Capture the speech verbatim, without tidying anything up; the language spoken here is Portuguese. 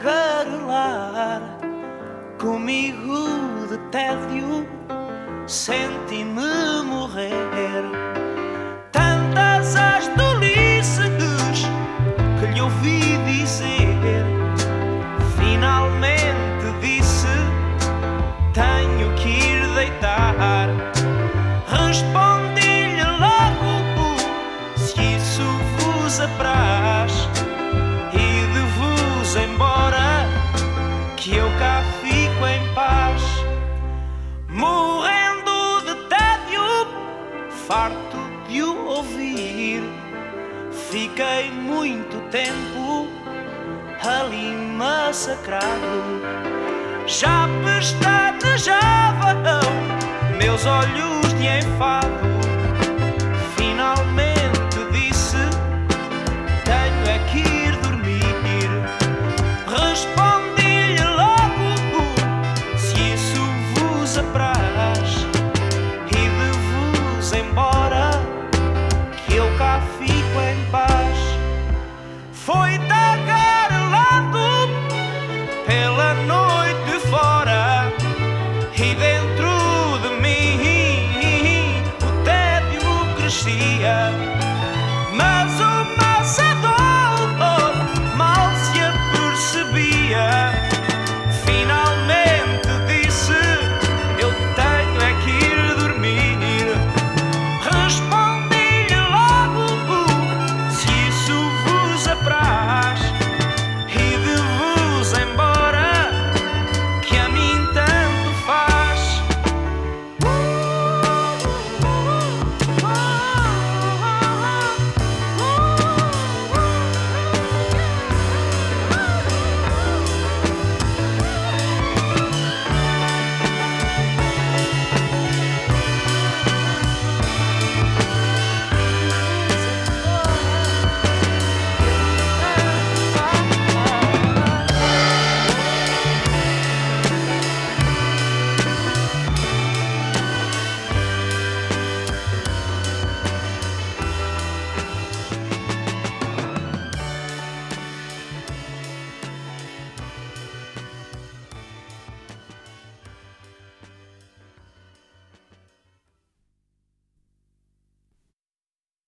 tagarelar. Comigo de tédio senti-me morrer. Tantas as tolices que lhe ouvi dizer, finalmente disse: tenho que ir deitar. Respondi-lhe logo: se isso vos apraz, ide-vos embora, que eu cá fico em paz. Morrendo de tédio, farto de o ouvir, fiquei muito tempo ali massacrado. Já pestanejavam meus olhos de enfado.